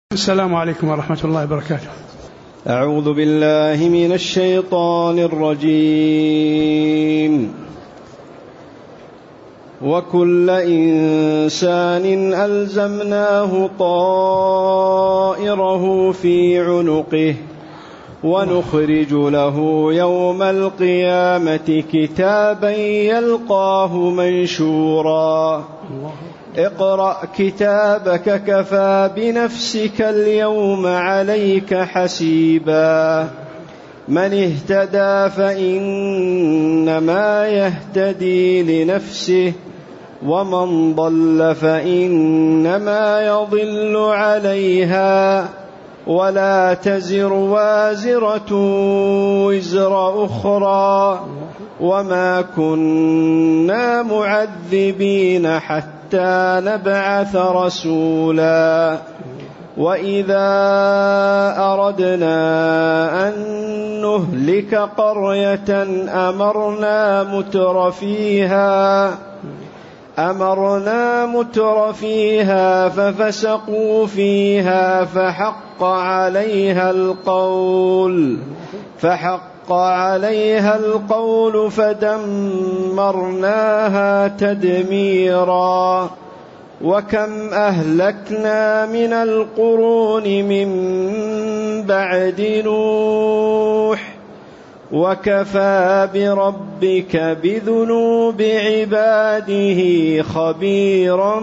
السلام عليكم ورحمة الله وبركاته. أعوذ بالله من الشيطان الرجيم. وكل إنسان ألزمناه طائره في عنقه ونخرج له يوم القيامة كتابا يلقاه منشورا اقرأ كتابك كفى بنفسك اليوم عليك حسيبا من اهتدى فإنما يهتدي لنفسه ومن ضل فإنما يضل عليها ولا تزر وازرة وزر أخرى وما كنا معذبين حتى نبعث رسولا وإذا أردنا أن نهلك قرية أمرنا متر فيها ففسقوا فيها فحق عليها القول فدمرناها تدميرا وكم أهلكنا من القرون من بعد نوح وكفى بربك بذنوب عباده خبيرا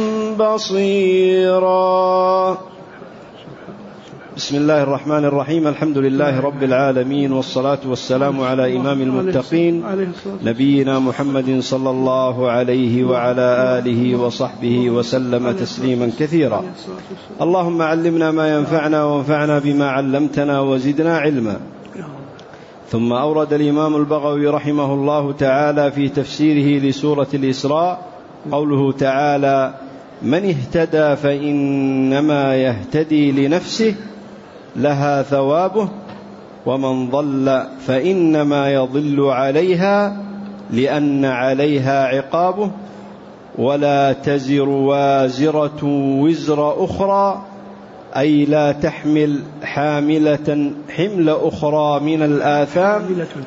بصيرا. بسم الله الرحمن الرحيم. الحمد لله رب العالمين، والصلاة والسلام على إمام المتقين نبينا محمد صلى الله عليه وعلى آله وصحبه وسلم تسليما كثيرا. اللهم علمنا ما ينفعنا وانفعنا بما علمتنا وزدنا علما. ثم أورد الإمام البغوي رحمه الله تعالى في تفسيره لسورة الإسراء قوله تعالى: من اهتدى فإنما يهتدي لنفسه لها ثوابه ومن ضل فإنما يضل عليها لأن عليها عقابه ولا تزر وازرة وزر أخرى أي لا تحمل حاملة حمل أخرى من الآثام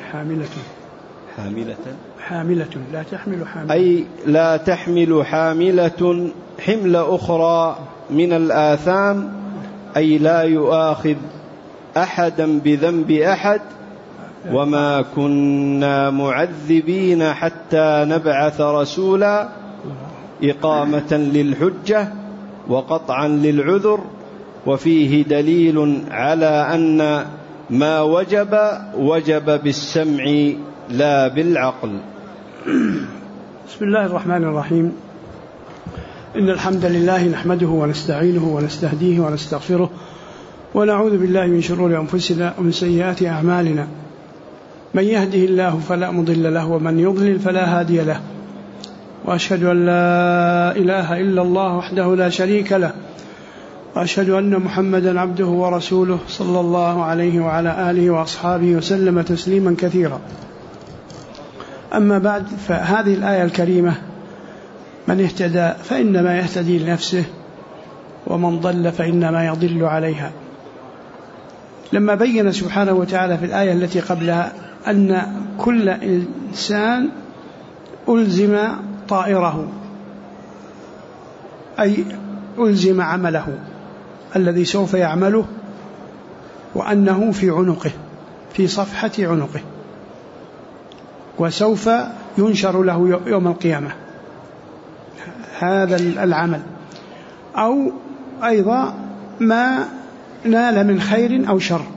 أي لا تحمل حاملة حمل أخرى من الآثام أي لا يؤاخذ أحدا بذنب أحد وما كنا معذبين حتى نبعث رسولا إقامة للحجة وقطعا للعذر. وفيه دليل على أن ما وجب بالسمع لا بالعقل. بسم الله الرحمن الرحيم. إن الحمد لله نحمده ونستعينه ونستهديه ونستغفره ونعوذ بالله من شرور أنفسنا ومن سيئات أعمالنا. من يهده الله فلا مضل له ومن يضلل فلا هادي له، وأشهد أن لا إله إلا الله وحده لا شريك له، وأشهد أن محمدا عبده ورسوله صلى الله عليه وعلى آله وأصحابه وسلم تسليما كثيرا. أما بعد، فهذه الآية الكريمة: من اهتدى فإنما يهتدي لنفسه ومن ضل فإنما يضل عليها، لما بين سبحانه وتعالى في الآية التي قبلها أن كل إنسان ألزم طائره، أي ألزم عمله الذي سوف يعمله، وأنه في عنقه، في صفحة عنقه، وسوف ينشر له يوم القيامة هذا العمل، أو أيضا ما نال من خير أو شر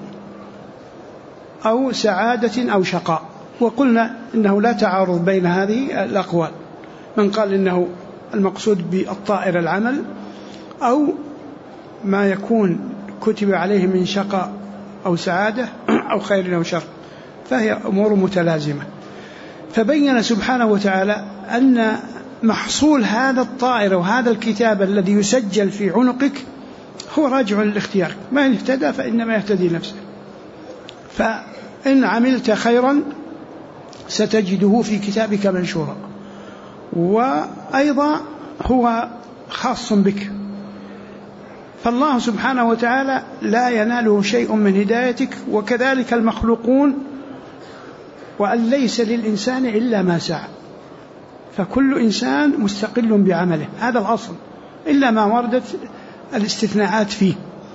أو سعادة أو شقاء. وقلنا إنه لا تعارض بين هذه الأقوال، من قال إنه المقصود بالطائر العمل أو ما يكون كتب عليه من شقاء أو سعادة أو خير أو شر، فهي أمور متلازمة. فبين سبحانه وتعالى أن محصول هذا الطائر وهذا الكتاب الذي يسجل في عنقك هو راجع للاختيار. من اهتدى فإنما يهتدي نفسه، فإن عملت خيرا ستجده في كتابك منشورا، وأيضا هو خاص بك، فالله سبحانه وتعالى لا يناله شيء من هدايتك، وكذلك المخلوقون، وأن ليس للإنسان إلا ما سعى، فكل إنسان مستقل بعمله، هذا الأصل، إلا ما وردت الاستثناءات فيه.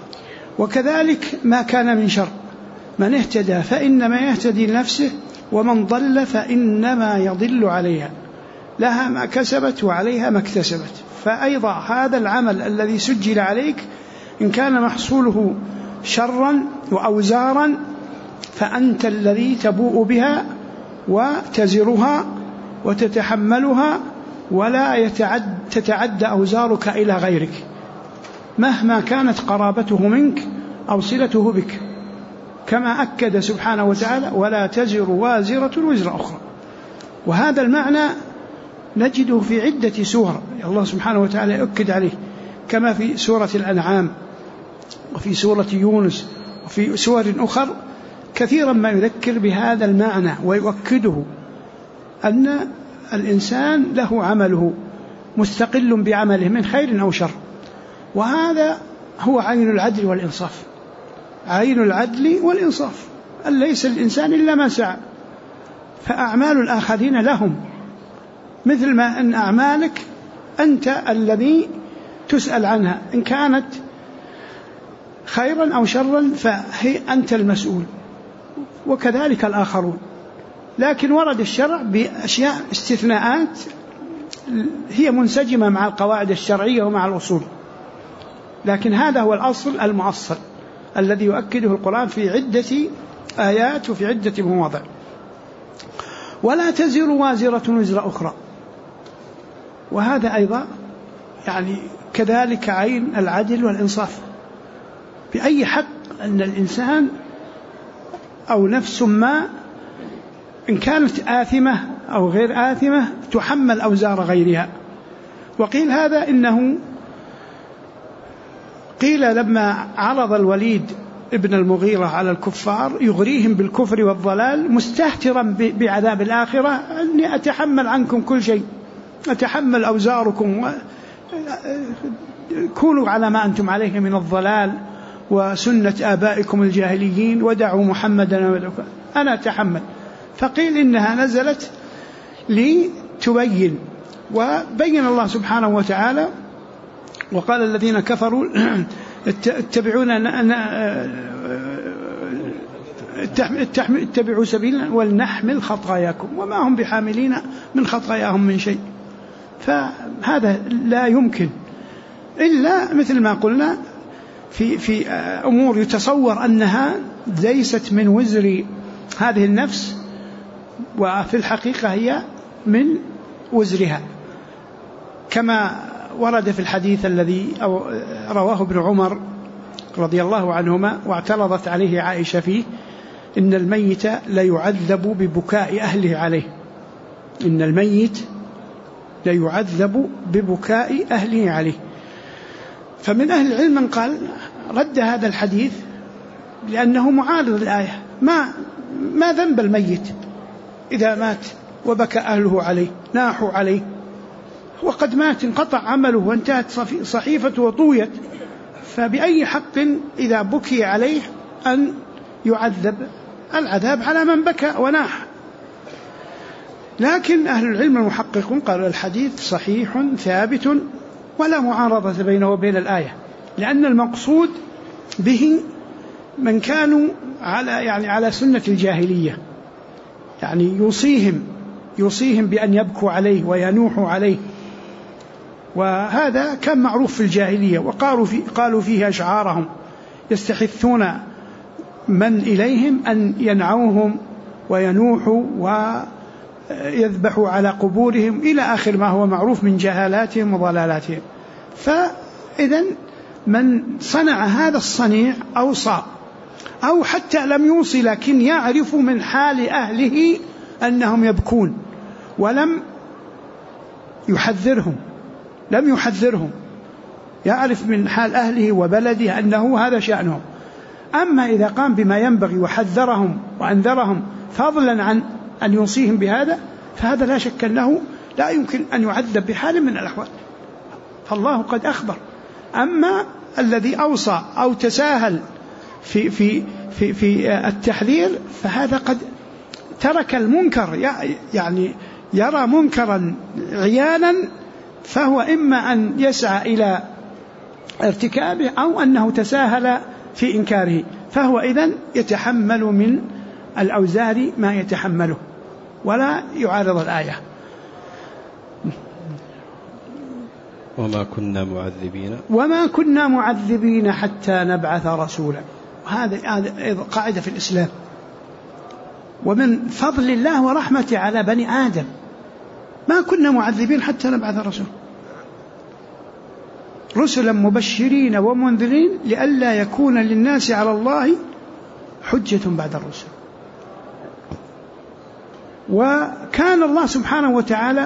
وكذلك ما كان من شر، من اهتدى فإنما يهتدي لنفسه، ومن ضل فإنما يضل عليها، لها ما كسبت وعليها ما اكتسبت. فأيضا هذا العمل الذي سجل عليك إن كان محصوله شرا وأوزارا فأنت الذي تبوء بها وتزرها وتتحملها، ولا تتعدى أوزارك إلى غيرك مهما كانت قرابته منك أو صلته بك، كما أكد سبحانه وتعالى: ولا تزر وازرة وزر أخرى. وهذا المعنى نجده في عدة سور الله سبحانه وتعالى يؤكد عليه، كما في سورة الأنعام وفي سورة يونس وفي سور أخر، كثيرا ما يذكر بهذا المعنى ويؤكده أن الإنسان له عمله مستقل بعمله من خير أو شر. وهذا هو عين العدل والإنصاف، عين العدل والإنصاف، أن ليس الإنسان إلا ما سعى، فأعمال الآخرين لهم، مثل ما أن أعمالك أنت الذي تسأل عنها، إن كانت خيرا أو شرا فهي أنت المسؤول، وكذلك الآخرون. لكن ورد الشرع بأشياء استثناءات هي منسجمة مع القواعد الشرعية ومع الأصول، لكن هذا هو الأصل المؤصل الذي يؤكده القرآن في عدة آيات وفي عدة مواضع. ولا تزر وازرة وزر أخرى، وهذا أيضا يعني كذلك عين العدل والإنصاف، بأي حق أن الإنسان أو نفس ما إن كانت آثمة أو غير آثمة تحمل أوزار غيرها. وقيل هذا إنه قيل لما عرض الوليد ابن المغيرة على الكفار يغريهم بالكفر والضلال مستهترا بعذاب الآخرة: أني أتحمل عنكم كل شيء، أتحمل أوزاركم، كونوا على ما أنتم عليه من الضلال وسنة آبائكم الجاهليين، ودعوا محمدا، أنا أتحمل. فقيل إنها نزلت لتبين، وبين الله سبحانه وتعالى: وقال الذين كفروا اتبعوا سبيلنا ولنحمل خطاياكم وما هم بحاملين من خطاياهم من شيء. فهذا لا يمكن إلا مثل ما قلنا في أمور يتصور أنها ليست من وزر هذه النفس، وفي الحقيقة هي من وزرها، كما ورد في الحديث الذي رواه ابن عمر رضي الله عنهما واعترضت عليه عائشة فيه: إن الميت ليعذب ببكاء أهله عليه، إن الميت ليعذب ببكاء أهله عليه. فمن أهل العلم من قال رد هذا الحديث لأنه معارض الآية، ما ذنب الميت إذا مات وبكى أهله عليه، ناحوا عليه، وقد مات، انقطع عمله وانتهت صحيفته وطويت، فبأي حق إذا بكي عليه أن يعذب العذاب على من بكى وناح؟ لكن أهل العلم المحققون قالوا الحديث صحيح ثابت ولا معارضة بينه وبين الآية، لأن المقصود به من كانوا على سنة الجاهلية، يعني يوصيهم بأن يبكوا عليه وينوحوا عليه، وهذا كان معروف في الجاهلية، وقالوا فيه أشعارهم يستحثون من إليهم أن ينعوهم وينوحوا ويذبحوا على قبورهم إلى آخر ما هو معروف من جهالاتهم وضلالاتهم. فإذن من صنع هذا الصنيع أوصى، أو حتى لم يوصي لكن يعرف من حال أهله أنهم يبكون ولم يحذرهم، يعرف من حال أهله وبلده أنه هذا شأنهم. أما إذا قام بما ينبغي وحذرهم وأنذرهم فضلا عن أن يوصيهم بهذا، فهذا لا شك أنه لا يمكن أن يعذب بحال من الأحوال، فالله قد أخبر. أما الذي أوصى أو تساهل في التحذير فهذا قد ترك المنكر، يعني يرى منكرا عيانا فهو إما أن يسعى إلى ارتكابه أو أنه تساهل في إنكاره، فهو إذن يتحمل من الأوزار ما يتحمله ولا يعارض الآية. وما كنا معذبين حتى نبعث رسولا. هذا قاعدة في الإسلام، ومن فضل الله ورحمته على بني آدم ما كنا معذبين حتى نبعث رسولا، رسلا مبشرين ومنذرين لئلا يكون للناس على الله حجة بعد الرسل. وكان الله سبحانه وتعالى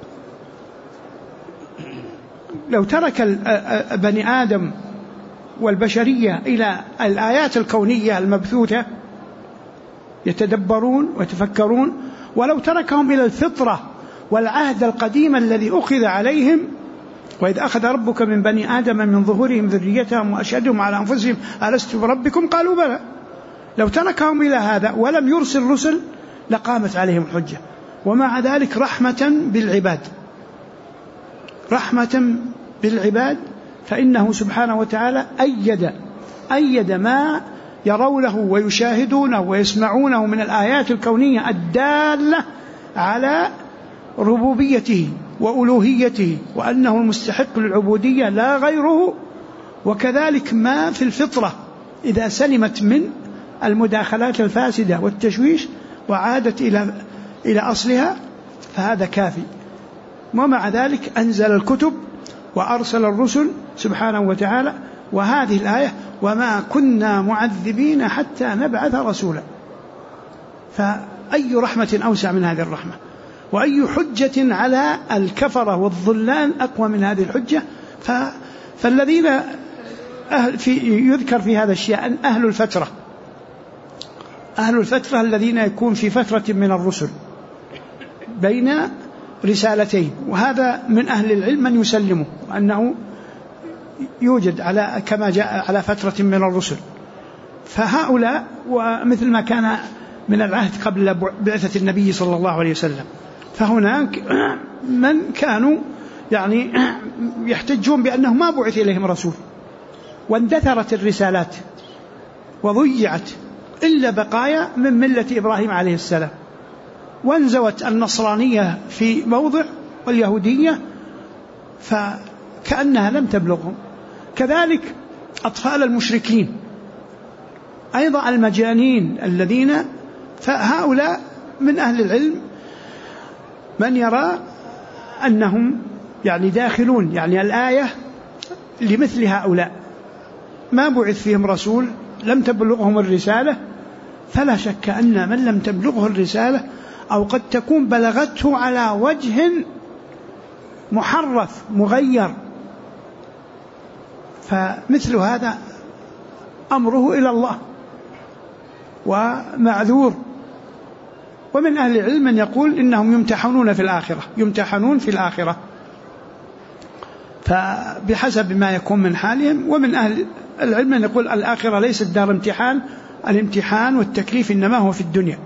لو ترك بني آدم والبشرية إلى الآيات الكونية المبثوثة يتدبرون ويتفكرون، ولو تركهم إلى الفطرة والعهد القديم الذي أخذ عليهم، وإذ أخذ ربك من بني آدم من ظهورهم ذريتهم وأشهدهم على أنفسهم ألست بربكم قالوا بلى، لو تركهم إلى هذا ولم يرسل رسل لقامت عليهم الحجة. ومع ذلك رحمة بالعباد فإنه سبحانه وتعالى أيد ما يرونه ويشاهدونه ويسمعونه من الآيات الكونية الدالة على ربوبيته وألوهيته وأنه المستحق للعبودية لا غيره. وكذلك ما في الفطرة إذا سلمت من المداخلات الفاسدة والتشويش وعادت إلى أصلها فهذا كافي. ومع ذلك أنزل الكتب وأرسل الرسل سبحانه وتعالى. وهذه الآية وما كنا معذبين حتى نبعث رسولا، فأي رحمة أوسع من هذه الرحمة، وأي حجة على الكفرة والضلال أقوى من هذه الحجة. فالذين يذكر في هذا الشيء أهل الفترة الذين يكون في فترة من الرسل بين رسالتين، وهذا من أهل العلم من يسلمه أنه يوجد كما جاء على فترة من الرسل. فهؤلاء ومثل ما كان من العهد قبل بعثة النبي صلى الله عليه وسلم، فهناك من كانوا يعني يحتجون بأنه ما بعث إليهم رسول، واندثرت الرسالات وضيعت إلا بقايا من ملة إبراهيم عليه السلام، وانزوت النصرانية في موضع واليهودية فكأنها لم تبلغهم. كذلك أطفال المشركين أيضا المجانين الذين، فهؤلاء من أهل العلم من يرى أنهم يعني داخلون، يعني الآية لمثل هؤلاء ما بعث فيهم رسول لم تبلغهم الرسالة، فلا شك أن من لم تبلغه الرسالة أو قد تكون بلغته على وجه محرف مغير، فمثل هذا أمره إلى الله ومعذور. ومن أهل العلم من يقول إنهم يمتحنون في الآخرة فبحسب ما يكون من حالهم. ومن أهل العلم من يقول الآخرة ليست دار امتحان، الامتحان والتكليف إنما هو في الدنيا.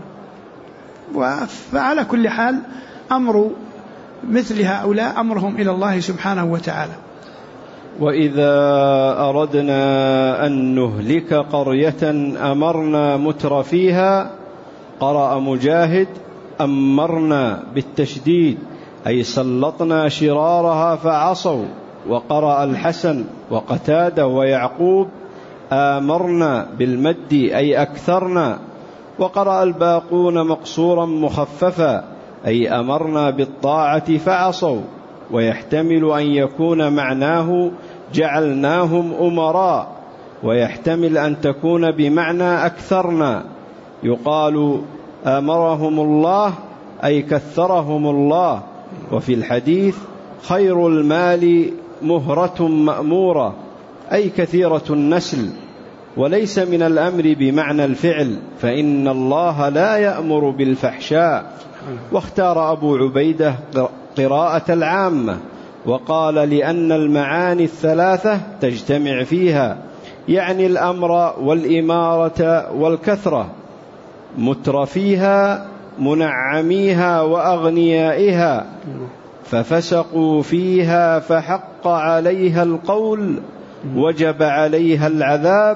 فعلى كل حال أمر مثل هؤلاء أمرهم إلى الله سبحانه وتعالى. وإذا أردنا أن نهلك قرية أمرنا متر فيها، قرأ مجاهد أمرنا بالتشديد أي سلطنا شرارها فعصوا، وقرأ الحسن وقتادة ويعقوب آمرنا بالمد أي أكثرنا، وقرأ الباقون مقصورا مخففا أي أمرنا بالطاعة فعصوا، ويحتمل أن يكون معناه جعلناهم أمراء، ويحتمل أن تكون بمعنى أكثرنا، يقال آمرهم الله أي كثرهم الله. وفي الحديث خير المال مهرة مأمورة أي كثيرة النسل، وليس من الأمر بمعنى الفعل، فإن الله لا يأمر بالفحشاء. واختار أبو عبيدة قراءة العامة وقال لأن المعاني الثلاثة تجتمع فيها، يعني الأمر والإمارة والكثرة، مترفيها منعميها وأغنيائها، ففسقوا فيها فحق عليها القول وجب عليها العذاب،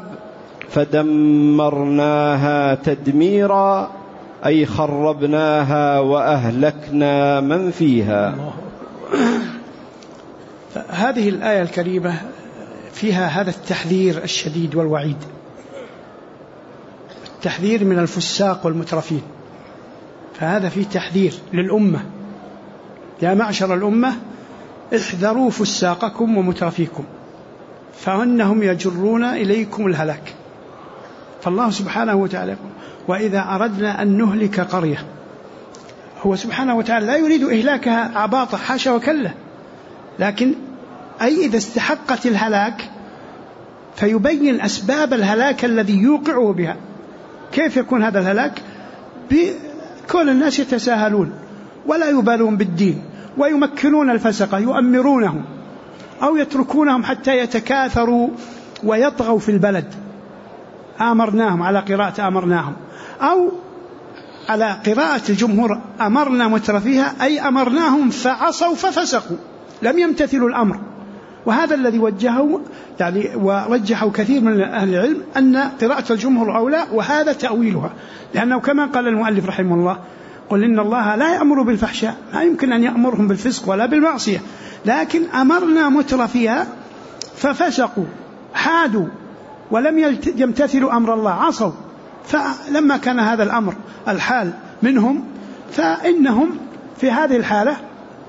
فدمرناها تدميرا، أي خربناها وأهلكنا من فيها. هذه الآية الكريمة فيها هذا التحذير الشديد والوعيد، التحذير من الفساق والمترفين. فهذا فيه تحذير للأمة، يا معشر الأمة احذروا فساقكم ومترفيكم فإنهم يجرون إليكم الهلاك. فالله سبحانه وتعالى يقول: وإذا أردنا أن نهلك قرية، هو سبحانه وتعالى لا يريد إهلاكها عباطة، حاشا وكلا، لكن أي إذا استحقت الهلاك فيبين أسباب الهلاك الذي يوقعه بها. كيف يكون هذا الهلاك؟ بكون الناس يتساهلون ولا يبالون بالدين ويمكنون الفسقة، يؤمرونهم أو يتركونهم حتى يتكاثروا ويطغوا في البلد. آمرناهم على قراءة أمرناهم، أو على قراءة الجمهور أمرنا مترفيها، أي أمرناهم فعصوا ففسقوا، لم يمتثلوا الأمر. وهذا الذي وجهه يعني ورجحه كثير من أهل العلم أن قراءة الجمهور أولى، وهذا تأويلها، لأنه كما قال المؤلف رحمه الله: قل إن الله لا يأمر بالفحشاء، ما يمكن أن يأمرهم بالفسق ولا بالمعصية، لكن أمرنا مترفيها ففسقوا، حادوا ولم يمتثلوا أمر الله، عصوا. فلما كان هذا الأمر الحال منهم فإنهم في هذه الحالة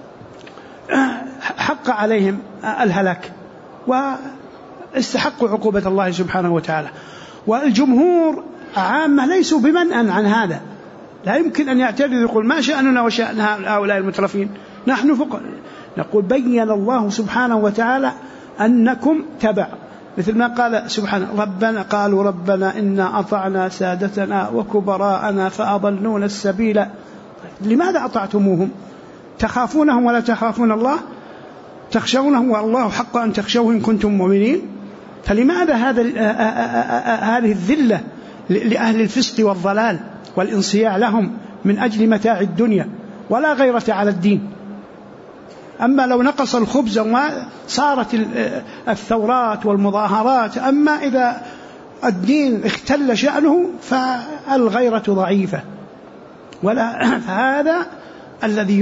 حق عليهم الهلاك واستحقوا عقوبة الله سبحانه وتعالى. والجمهور عامة ليسوا بمنأ عن هذا، لا يمكن أن يعترض يقول ما شأننا وشأن هؤلاء المترفين، نحن فقط. نقول بين الله سبحانه وتعالى أنكم تبع، مثل ما قال سبحانه: ربنا قالوا ربنا إنا أطعنا سادتنا وكبراءنا فأضلونا السبيل. لماذا أطعتموهم؟ تخافونهم ولا تخافون الله؟ تخشونهم والله حق أن تخشوه إن كنتم مؤمنين. فلماذا هذه الذلة لأهل الفسق والضلال والانصياع لهم من أجل متاع الدنيا ولا غيرة على الدين؟ أما لو نقص الخبز وما صارت الثورات والمظاهرات، أما إذا الدين اختل شأنه فالغيرة ضعيفة. فهذا الذي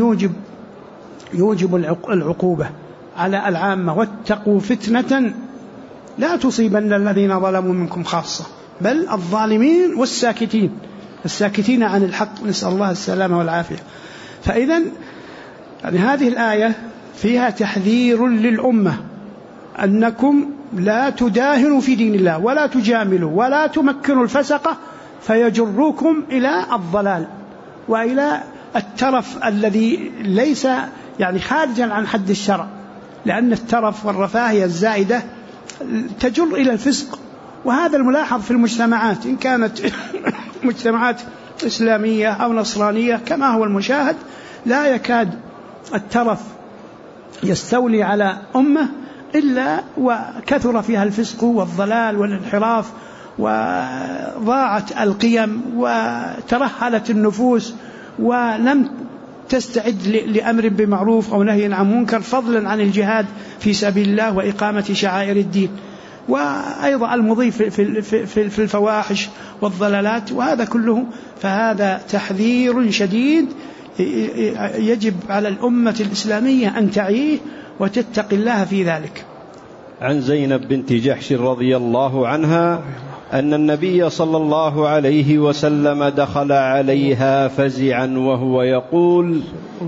يوجب العقوبة على العامة: واتقوا فتنة لا تصيبن الذين ظلموا منكم خاصة، بل الظالمين والساكتين عن الحق، نسأل الله السلامة والعافية. فإذا يعني هذه الآية فيها تحذير للأمة أنكم لا تداهنوا في دين الله ولا تجاملوا ولا تمكنوا الفسقة فيجروكم إلى الضلال وإلى الترف الذي ليس يعني خارجا عن حد الشرع، لأن الترف والرفاهية الزائدة تجر إلى الفسق. وهذا الملاحظ في المجتمعات، إن كانت مجتمعات إسلامية أو نصرانية كما هو المشاهد، لا يكاد الترف يستولي على أمة إلا وكثر فيها الفسق والضلال والانحراف، وضاعت القيم وترهلت النفوس ولم تستعد لأمر بمعروف أو نهي عن منكر، فضلا عن الجهاد في سبيل الله وإقامة شعائر الدين، وأيضا المضي في الفواحش والضلالات، وهذا كله. فهذا تحذير شديد يجب على الأمة الإسلامية أن تعيه وتتقي الله في ذلك. عن زينب بنت جحش رضي الله عنها أن النبي صلى الله عليه وسلم دخل عليها فزعا وهو يقول: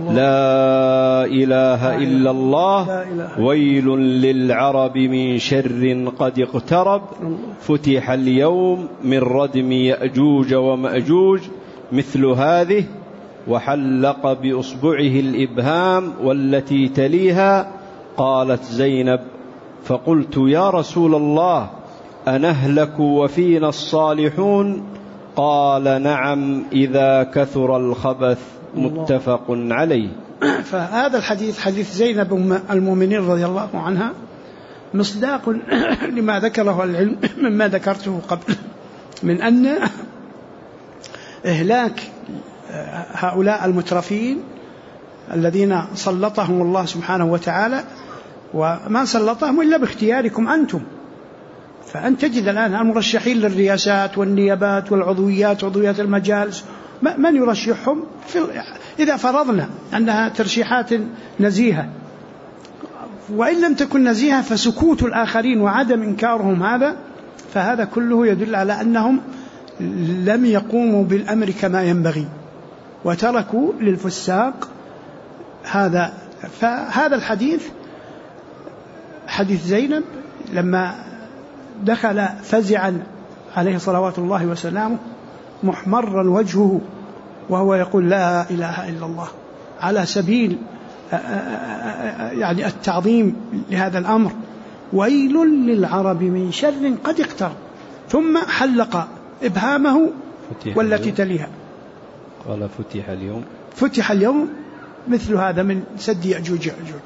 لا إله إلا الله، ويل للعرب من شر قد اقترب، فتح اليوم من ردم يأجوج ومأجوج مثل هذه، وحلق بأصبعه الإبهام والتي تليها. قالت زينب: فقلت: يا رسول الله، أنهلك وفينا الصالحون؟ قال: نعم، إذا كثر الخبث. متفق عليه. فهذا الحديث حديث زينب أم المؤمنين رضي الله عنها مصداق لما ذكره العلم مما ذكرته قبل من أن إهلاك هؤلاء المترفين الذين سلطهم الله سبحانه وتعالى، وما سلطهم إلا باختياركم أنتم. فأنت تجد الآن المرشحين للرئاسات والنيابات والعضويات وعضويات المجالس من يرشحهم إذا فرضنا أنها ترشيحات نزيهة، وإن لم تكن نزيهة فسكوت الآخرين وعدم إنكارهم هذا، فهذا كله يدل على أنهم لم يقوموا بالأمر كما ينبغي وتركوا للفساق هذا. فهذا الحديث حديث زينب لما دخل فزعا عليه صلوات الله وسلامه محمرا وجهه وهو يقول لا إله إلا الله على سبيل يعني التعظيم لهذا الأمر، ويل للعرب من شر قد اقترب، ثم حلق إبهامه والتي تليها قال فتح اليوم مثل هذا من سد يأجوج ومأجوج.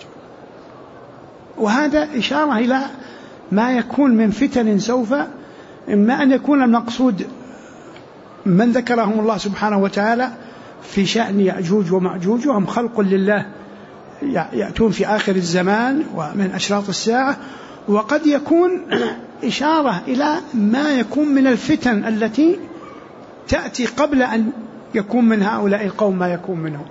وهذا إشارة إلى ما يكون من فتن سوف، إما أن يكون المقصود من ذكرهم الله سبحانه وتعالى في شأن يأجوج ومأجوج، وهم خلق لله يأتون في آخر الزمان ومن أشراط الساعة، وقد يكون إشارة إلى ما يكون من الفتن التي تأتي قبل أن يكون من هؤلاء القوم ما يكون منهم.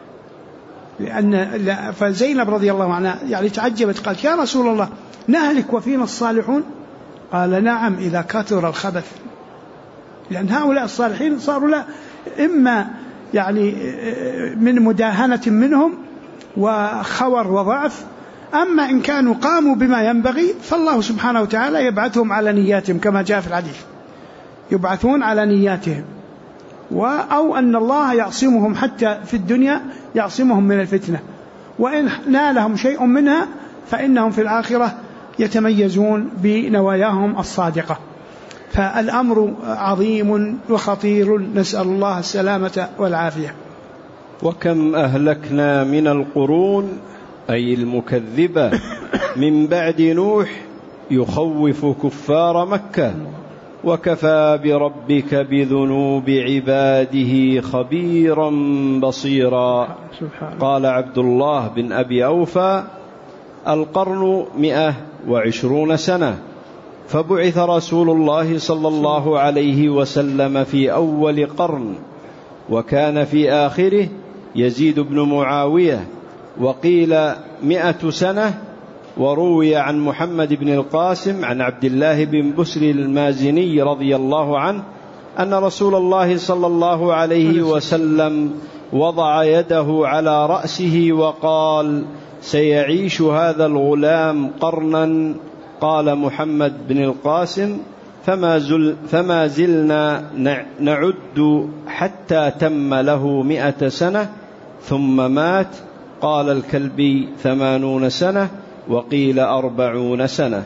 لأن فزينب رضي الله عنها يعني تعجبت، قالت يا رسول الله نهلك وفينا الصالحون؟ قال نعم إذا كثر الخبث، لأن هؤلاء الصالحين صاروا لا إما يعني من مداهنة منهم وخور وضعف، أما إن كانوا قاموا بما ينبغي فالله سبحانه وتعالى يبعثهم على نياتهم كما جاء في الحديث، يبعثون على نياتهم، أو أن الله يعصمهم حتى في الدنيا يعصمهم من الفتنة، وإن نالهم شيء منها فإنهم في الآخرة يتميزون بنواياهم الصادقة. فالأمر عظيم وخطير، نسأل الله السلامة والعافية. وكم أهلكنا من القرون أي المكذبة من بعد نوح يخوف كفار مكة، وكفى بربك بذنوب عباده خبيرا بصيرا. قال عبد الله بن أبي أوفى القرن 120 سنة، فبعث رسول الله صلى الله عليه وسلم في أول قرن، وكان في آخره يزيد بن معاوية، وقيل 100 سنة. وروي عن محمد بن القاسم عن عبد الله بن بسر المازني رضي الله عنه أن رسول الله صلى الله عليه وسلم وضع يده على رأسه وقال سيعيش هذا الغلام قرنا. قال محمد بن القاسم فما زلنا نعد حتى تم له 100 سنة ثم مات. قال الكلبي 80 سنة، وقيل 40 سنة.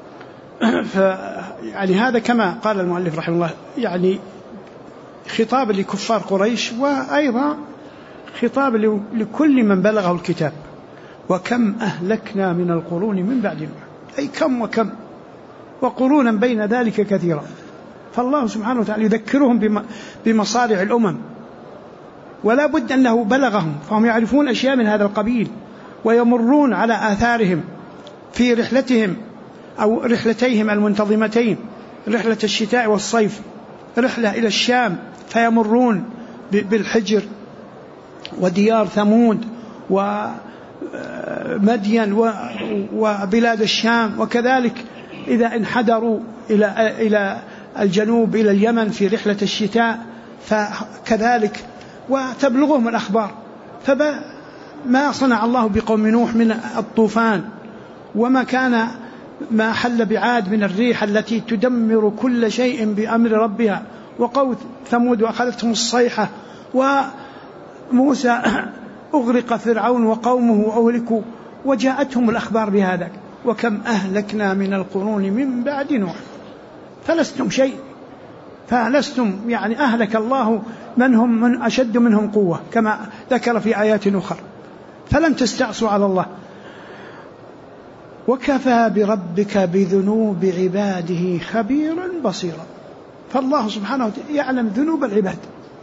يعني هذا كما قال المؤلف رحمه الله يعني خطاب لكفار قريش، وأيضا خطاب لكل من بلغه الكتاب. وكم أهلكنا من القرون من بعد نوح، أي كم وكم، وقرونا بين ذلك كثيرا. فالله سبحانه وتعالى يذكرهم بمصارع الأمم، ولا بد أنه بلغهم، فهم يعرفون أشياء من هذا القبيل، ويمرون على آثارهم في رحلتهم أو رحلتيهم المنتظمتين، رحلة الشتاء والصيف، رحلة إلى الشام فيمرون بالحجر وديار ثمود ومدين وبلاد الشام، وكذلك إذا انحدروا إلى الجنوب إلى اليمن في رحلة الشتاء فكذلك، وتبلغهم الأخبار. فما صنع الله بقوم نوح من الطوفان، وما كان ما حل بعاد من الريح التي تدمر كل شيء بأمر ربها، وقوم ثمود وأخذتهم الصيحة، وموسى أغرق فرعون وقومه وأهلكوا، وجاءتهم الأخبار بهذا. وكم أهلكنا من القرون من بعد نوح، فلستم شيء، فلستم يعني أهلك الله من هم من أشد منهم قوة كما ذكر في آيات أخرى. فلن تستعصوا على الله. وكفى بربك بذنوب عباده خبيرا بصيرا. فالله سبحانه وتعالى يعلم ذنوب العباد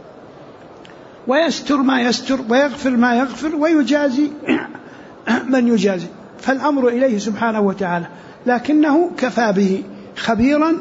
ويستر ما يستر ويغفر ما يغفر ويجازي من يجازي، فالأمر إليه سبحانه وتعالى، لكنه كفى به خبيرا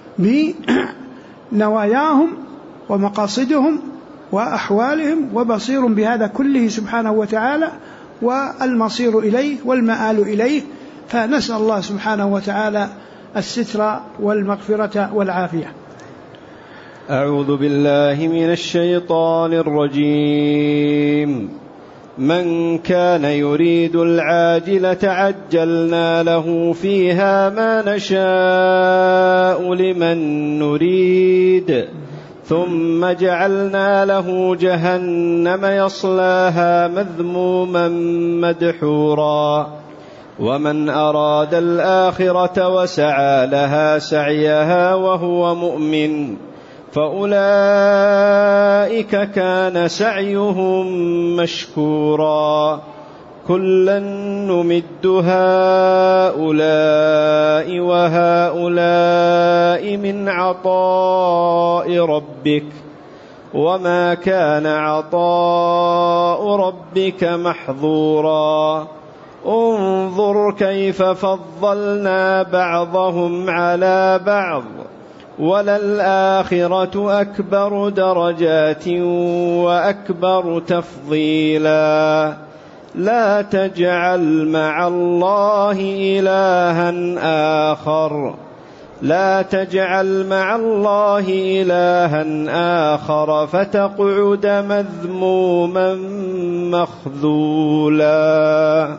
بنواياهم ومقاصدهم وأحوالهم، وبصير بهذا كله سبحانه وتعالى، والمصير إليه والمآل إليه. فنسأل الله سبحانه وتعالى الستر والمغفرة والعافية. أعوذ بالله من الشيطان الرجيم. من كان يريد العاجلة عجلنا له فيها ما نشاء لمن نريد ثم جعلنا له جهنم يصلاها مذموما مدحورا. ومن أراد الآخرة وسعى لها سعيها وهو مؤمن فأولئك كان سعيهم مشكورا. كلا نمد هؤلاء وهؤلاء من عطاء ربك وما كان عطاء ربك محظورا. انظر كيف فضلنا بعضهم على بعض وللآخرة أكبر درجات وأكبر تفضيلا. لا تجعل مع الله إلها آخر فتقعد مذموما مخذولا.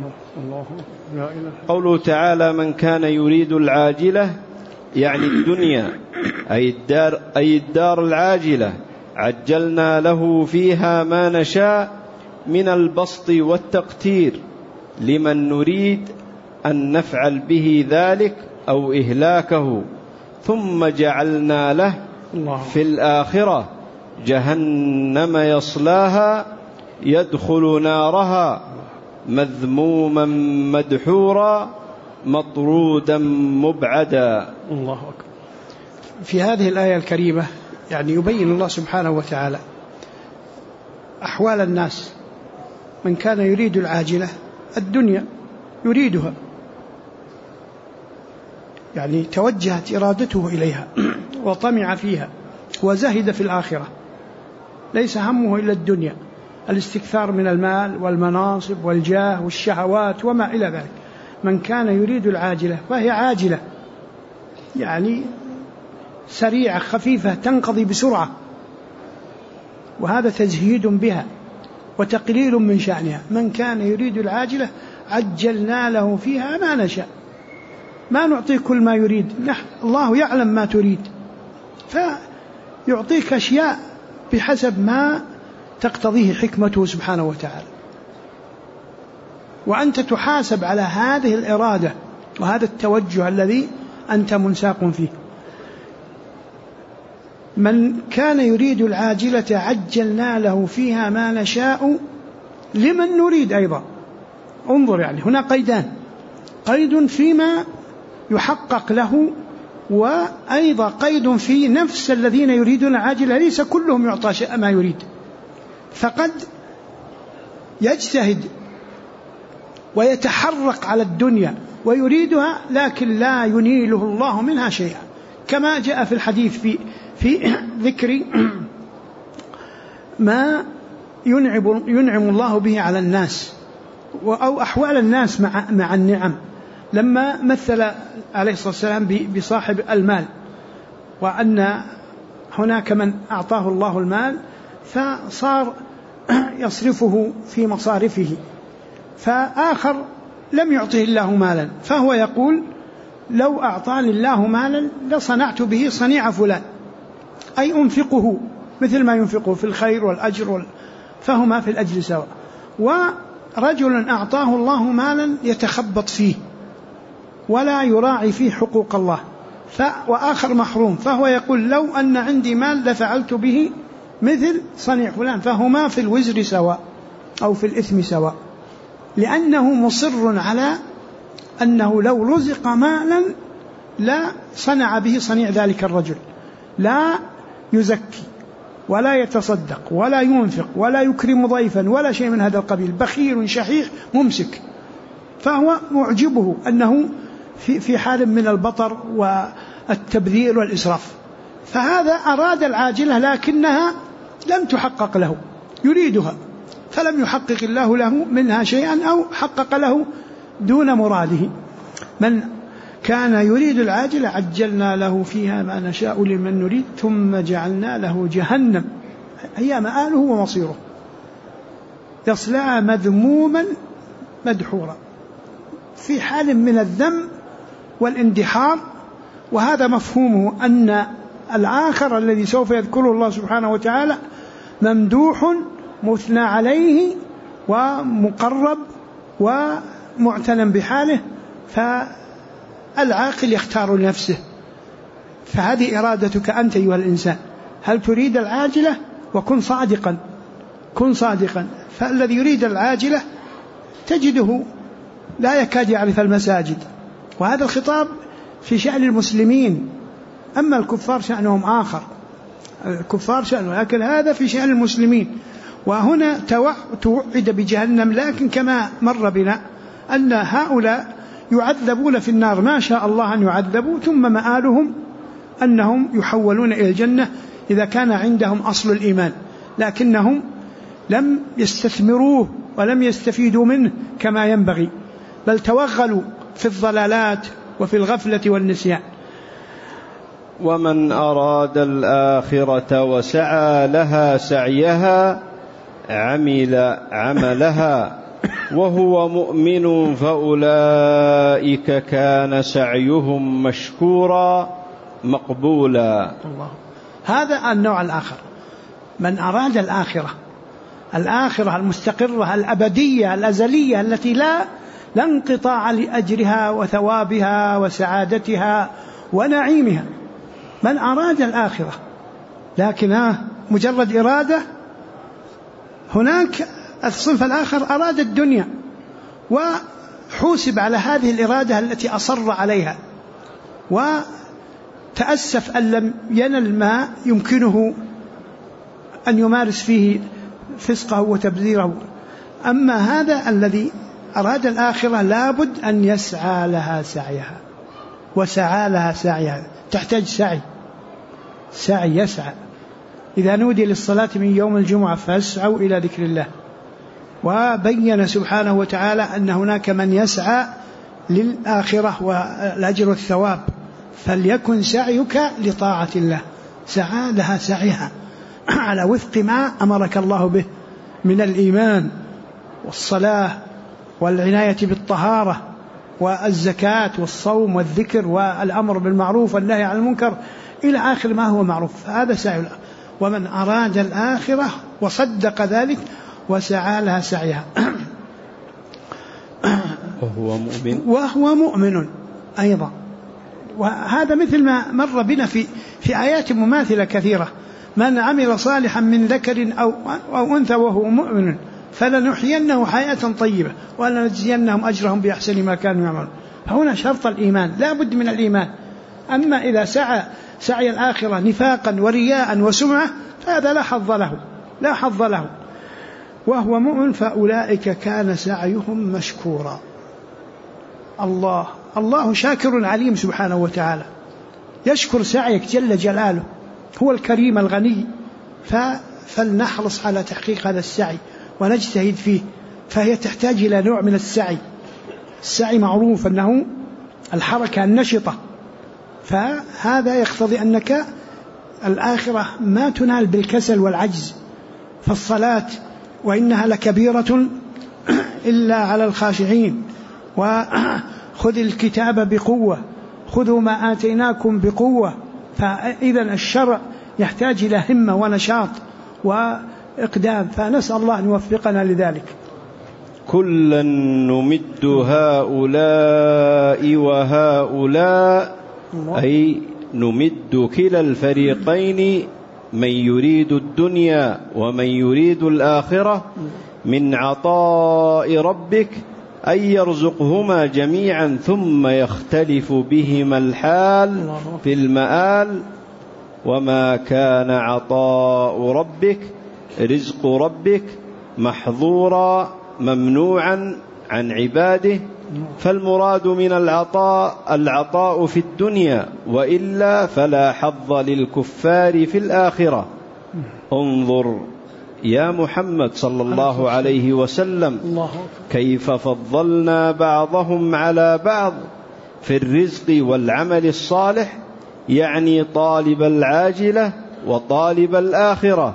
قوله تعالى: من كان يريد العاجلة يعني الدنيا أي الدار العاجلة عجلنا له فيها ما نشاء من البسط والتقتير لمن نريد أن نفعل به ذلك أو إهلاكه، ثم جعلنا له في الآخرة جهنم يصلاها يدخل نارها مذموما مدحورا مطرودا مبعدا. الله أكبر. في هذه الآية الكريمة يعني يبين الله سبحانه وتعالى أحوال الناس. من كان يريد العاجلة الدنيا يريدها، يعني توجهت إرادته إليها وطمع فيها وزهد في الآخرة، ليس همه إلا الدنيا، الاستكثار من المال والمناصب والجاه والشهوات وما إلى ذلك. من كان يريد العاجلة فهي عاجلة، يعني سريعة خفيفة تنقضي بسرعة، وهذا تزهيد بها وتقليل من شأنها. من كان يريد العاجلة عجلنا له فيها ما نشاء. ما نعطيه كل ما يريد، الله يعلم ما تريد فيعطيك أشياء بحسب ما تقتضيه حكمته سبحانه وتعالى، وأنت تحاسب على هذه الإرادة وهذا التوجه الذي أنت منساق فيه. من كان يريد العاجلة عجلنا له فيها ما نشاء لمن نريد. أيضا انظر، يعني هنا قيدان: قيد فيما يحقق له، وأيضا قيد في نفس الذين يريدون العاجلة، ليس كلهم يعطى شيء ما يريد، فقد يجتهد ويتحرق على الدنيا ويريدها لكن لا ينيله الله منها شيئا، كما جاء في الحديث في ذكر ما ينعم الله به على الناس أو أحوال الناس مع النعم. لما مثل عليه الصلاة والسلام بصاحب المال، وأن هناك من أعطاه الله المال فصار يصرفه في مصارفه، فآخر لم يعطه الله مالا، فهو يقول: لو أعطاني الله مالا لصنعت به صنيع فلان، أي أنفقه مثل ما ينفقه في الخير والأجر فهما في الأجر سواء. ورجل أعطاه الله مالا يتخبط فيه ولا يراعي فيه حقوق الله، وآخر محروم، فهو يقول: لو أن عندي مال لفعلت به مثل صنيع فلان، فهما في الوزر سواء أو في الإثم سواء. لأنه مصر على أنه لو رزق مالا لا صنع به صنيع ذلك الرجل، لا يزكي ولا يتصدق ولا ينفق ولا يكرم ضيفا ولا شيء من هذا القبيل، بخيل شحيح ممسك. فهو معجبه أنه في حال من البطر والتبذير والإسراف. فهذا أراد العاجلة لكنها لم تحقق له، يريدها فلم يحقق الله له منها شيئا أو حقق له دون مراده. من كان يريد العاجلة عجلنا له فيها ما نشاء لمن نريد ثم جعلنا له جهنم هي مآله ومصيره يصلعها مذموما مدحورا، في حال من الذم والاندحار. وهذا مفهومه أن الآخر الذي سوف يذكره الله سبحانه وتعالى ممدوح مثنى عليه ومقرب ومعتنى بحاله، فالعاقل يختار لنفسه. فهذه إرادتك أنت أيها الإنسان، هل تريد العاجلة؟ وكن صادقا، كن صادقا. فالذي يريد العاجلة تجده لا يكاد يعرف المساجد، وهذا الخطاب في شأن المسلمين، أما الكفار شأنهم آخر، الكفار شأنهم، لكن هذا في شأن المسلمين. وهنا توعد بجهنم، لكن كما مر بنا أن هؤلاء يعذبون في النار ما شاء الله أن يعذبوا، ثم مآلهم أنهم يحولون إلى الجنة إذا كان عندهم أصل الإيمان، لكنهم لم يستثمروه ولم يستفيدوا منه كما ينبغي، بل توغلوا في الضلالات وفي الغفلة والنسيان. ومن أراد الآخرة وسعى لها سعيها عمل عملها وهو مؤمن فأولئك كان سعيهم مشكورا مقبولا. الله. هذا النوع الآخر، من أراد الآخرة المستقرة الأبدية الأزلية التي لا انقطاع لأجرها وثوابها وسعادتها ونعيمها. من أراد الآخرة لكن مجرد إرادة. هناك الصنف الآخر أراد الدنيا وحوسب على هذه الإرادة التي أصر عليها، وتأسف أن لم ينل ما يمكنه أن يمارس فيه فسقه وتبذيره. أما هذا الذي أراد الآخرة لابد أن يسعى لها سعيها، وسعى لها سعيها تحتاج سعي يسعى. إذا نودي للصلاة من يوم الجمعة فاسعوا إلى ذكر الله. وبين سبحانه وتعالى أن هناك من يسعى للآخرة والأجر والثواب، فليكن سعيك لطاعة الله، سعى لها سعيها على وفق ما أمرك الله به من الإيمان والصلاة والعناية بالطهارة والزكاة والصوم والذكر والأمر بالمعروف والنهي عن المنكر إلى آخر ما هو معروف. هذا سعي. ومن أراد الآخرة وصدق ذلك وسعى لها سعيها وهو مؤمن أيضا. وهذا مثل ما مر بنا في آيات مماثلة كثيرة. من عمل صالحا من ذكر أو أنثى وهو مؤمن فلنحيينه حياة طيبة ولنجزينهم أجرهم بأحسن ما كانوا يعملون. هنا شرط الإيمان، لا بد من الإيمان. أما إذا سعي الآخرة نفاقا ورياء وسمعة فهذا لا حظ له. وهو مؤمن فأولئك كان سعيهم مشكورا. الله شاكر عليم سبحانه وتعالى، يشكر سعيك جل جلاله، هو الكريم الغني. فلنحرص على تحقيق هذا السعي ونجتهد فيه. فهي تحتاج إلى نوع من السعي معروف أنه الحركة النشطة، فهذا يقتضي أنك الآخرة ما تنال بالكسل والعجز. فالصلاة وإنها لكبيرة إلا على الخاشعين، وخذ الكتاب بقوة، خذوا ما آتيناكم بقوة. فإذا الشرع يحتاج إلى همة ونشاط وإقدام، فنسأل الله أن يوفقنا لذلك. كلا نمد هؤلاء وهؤلاء، أي نمد كلا الفريقين، من يريد الدنيا ومن يريد الآخرة، من عطاء ربك أن يرزقهما جميعا ثم يختلف بهما الحال في المآل. وما كان عطاء ربك رزق ربك محظورا ممنوعا عن عباده، فالمراد من العطاء في الدنيا، وإلا فلا حظ للكفار في الآخرة. انظر يا محمد صلى الله عليه وسلم كيف فضلنا بعضهم على بعض في الرزق والعمل الصالح، يعني طالب العاجلة وطالب الآخرة،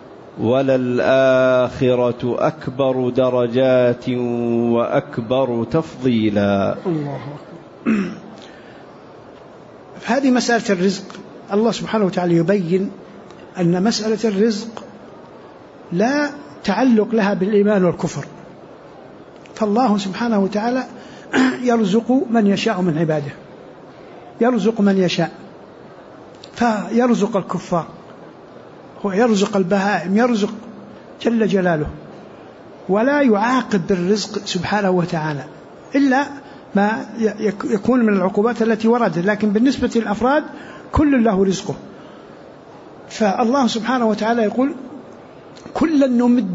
وللآخرة أكبر درجات وأكبر تفضيلا. الله أكبر. هذه مسألة الرزق، الله سبحانه وتعالى يبين أن مسألة الرزق لا تعلق لها بالإيمان والكفر، فالله سبحانه وتعالى يرزق من يشاء من عباده، يرزق من يشاء، فيرزق الكفار ويرزق البهائم، يرزق جل جلاله، ولا يعاقب بالرزق سبحانه وتعالى إلا ما يكون من العقوبات التي وردت، لكن بالنسبة للأفراد كل له رزقه. فالله سبحانه وتعالى يقول كلا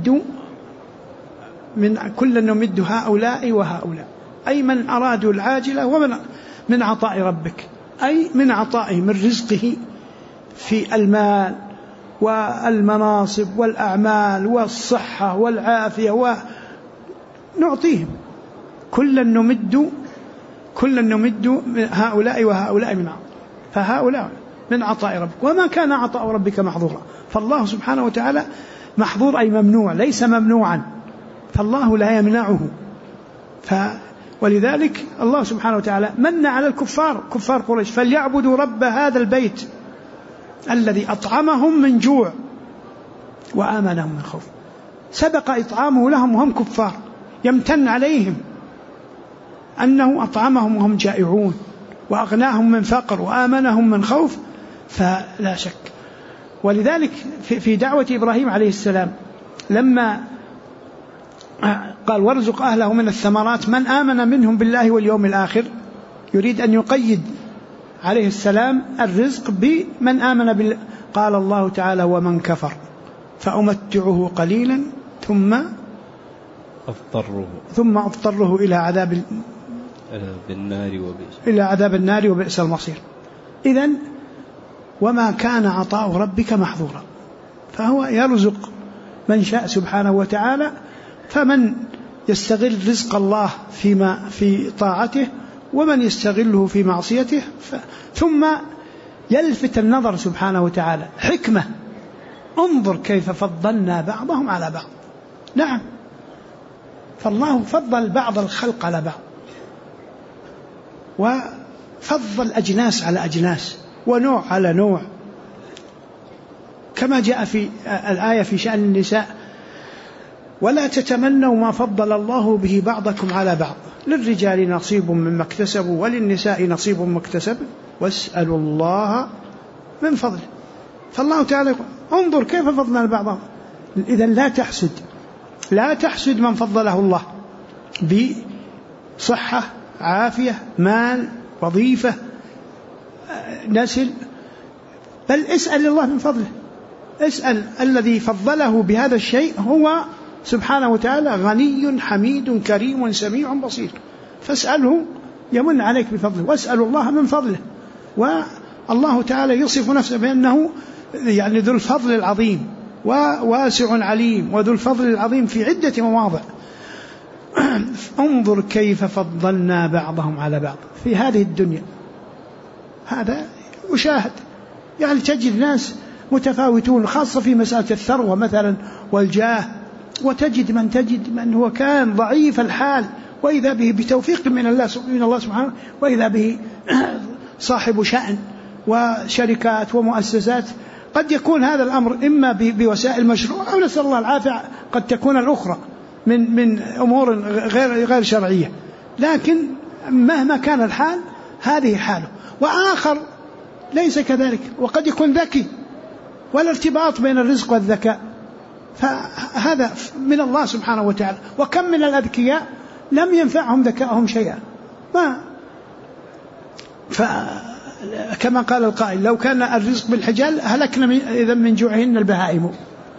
نمد هؤلاء وهؤلاء، أي من أرادوا العاجلة ومن من عطاء ربك، أي من عطائه من رزقه في المال والمناصب والأعمال والصحة والعافية، ونعطيهم كلا نمد هؤلاء وهؤلاء من عطاء، فهؤلاء من عطاء ربك، وما كان عطاء ربك محظورا. فالله سبحانه وتعالى محظور أي ممنوع، ليس ممنوعا، فالله لا يمنعه. ولذلك الله سبحانه وتعالى من على الكفار، كفار قريش، فليعبدوا رب هذا البيت الذي أطعمهم من جوع وآمنهم من خوف. سبق إطعامه لهم وهم كفار، يمتن عليهم أنه أطعمهم وهم جائعون، وأغناهم من فقر، وآمنهم من خوف، فلا شك. ولذلك في دعوة إبراهيم عليه السلام لما قال وارزق أهله من الثمرات من آمن منهم بالله واليوم الآخر، يريد أن يقيد عليه السلام الرزق بمن آمن بالله. قال الله تعالى ومن كفر فأمتعه قليلا ثم أضطره إلى عذاب النار وبئس المصير. إذن وما كان عطاء ربك محظورا، فهو يرزق من شاء سبحانه وتعالى، فمن يستغل رزق الله في طاعته، ومن يستغله في معصيته. ثم يلفت النظر سبحانه وتعالى حكمة، انظر كيف فضلنا بعضهم على بعض. نعم، فالله فضل بعض الخلق على بعض، وفضل أجناس على أجناس، ونوع على نوع، كما جاء في الآية في شأن النساء ولا تتمنوا ما فضل الله به بعضكم على بعض، للرجال نصيب مما اكتسبوا وللنساء نصيب مما اكتسبوا واسألوا الله من فضله. فالله تعالى يقول انظر كيف فضلنا بعضهم. إذن لا تحسد من فضله الله بصحة، عافية، مال، وظيفة، نسل، بل اسأل الله من فضله. اسأل الذي فضله بهذا الشيء، هو سبحانه وتعالى غني حميد كريم سميع بصير، فاسأله يمن عليك بفضله، واسأل الله من فضله. والله تعالى يصف نفسه بأنه يعني ذو الفضل العظيم وواسع عليم، وذو الفضل العظيم في عدة مواضع. انظر كيف فضلنا بعضهم على بعض في هذه الدنيا، هذا مشاهد، يعني تجد ناس متفاوتون، خاصة في مسألة الثروة مثلا والجاه، وتجد من هو كان ضعيف الحال وإذا به بتوفيق من الله سبحانه، وإذا به صاحب شأن وشركات ومؤسسات. قد يكون هذا الأمر إما بوسائل مشروعة، أو نسأل الله العافية قد تكون الأخرى من أمور غير شرعية، لكن مهما كان الحال هذه حاله. وآخر ليس كذلك، وقد يكون ذكي، ولا ارتباط بين الرزق والذكاء، فهذا من الله سبحانه وتعالى. وكم من الأذكياء لم ينفعهم ذكاءهم شيئا، كما قال القائل: لو كان الرزق بالحجال هلكنا إذن من جوعهن البهائم.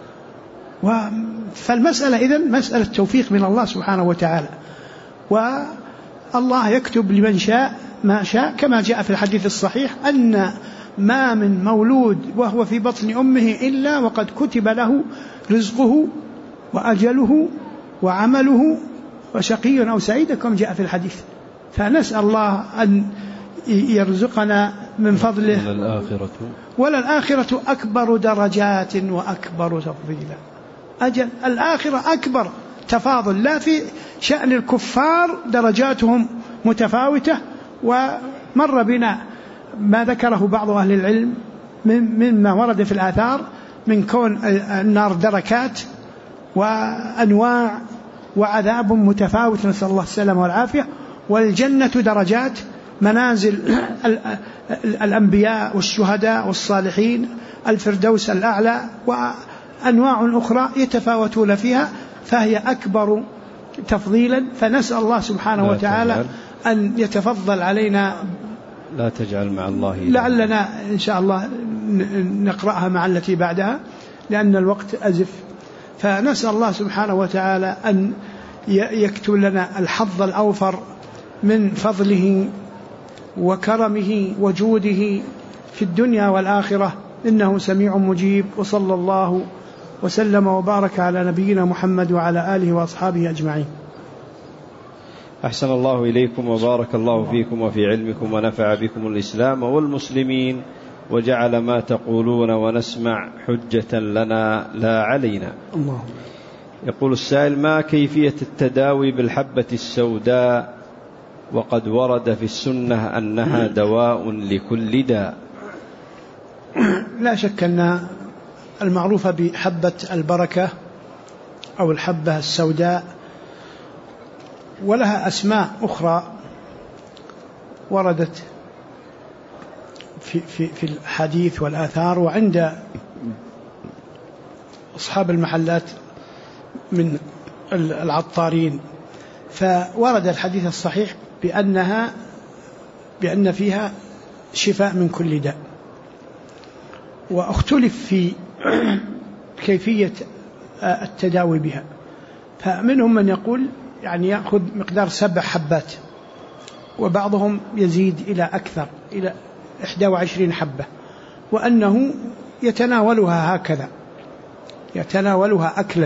فالمسألة إذن مسألة توفيق من الله سبحانه وتعالى، والله يكتب لمن شاء ما شاء، كما جاء في الحديث الصحيح أن ما من مولود وهو في بطن أمه إلا وقد كتب له رزقه وأجله وعمله وشقي أو سعيد، كما جاء في الحديث. فنسأل الله أن يرزقنا من فضله. وللآخرة أكبر درجات وأكبر تفضيلا. أجل الآخرة أكبر تفاضل، لا في شأن الكفار درجاتهم متفاوتة. ومر بنا ما ذكره بعض أهل العلم مما ورد في الآثار من كون النار دركات وأنواع وعذاب متفاوت، نسأل الله السلامة والعافية. والجنة درجات، منازل الأنبياء والشهداء والصالحين، الفردوس الأعلى، وأنواع أخرى يتفاوتون فيها، فهي أكبر تفضيلا. فنسأل الله سبحانه وتعالى أن يتفضل علينا. لا تجعل مع الله لعلنا إن شاء الله نقرأها مع التي بعدها لأن الوقت أزف. فنسأل الله سبحانه وتعالى أن يكتب لنا الحظ الأوفر من فضله وكرمه وجوده في الدنيا والآخرة، إنه سميع مجيب. وصلى الله وسلم وبارك على نبينا محمد وعلى آله وأصحابه أجمعين. أحسن الله إليكم وبارك الله فيكم وفي علمكم ونفع بكم الإسلام والمسلمين، وجعل ما تقولون ونسمع حجة لنا لا علينا. الله. يقول السائل: ما كيفية التداوي بالحبة السوداء وقد ورد في السنة أنها دواء لكل داء؟ لا شك أن المعروفة بحبة البركة أو الحبة السوداء ولها أسماء أخرى وردت في الحديث والآثار وعند أصحاب المحلات من العطارين. فورد الحديث الصحيح بأن فيها شفاء من كل داء، واختلف في كيفية التداوي بها. فمنهم من يقول يعني يأخذ مقدار 7 حبات، وبعضهم يزيد إلى أكثر إلى 21 حبة، وأنه يتناولها هكذا، يتناولها أكلا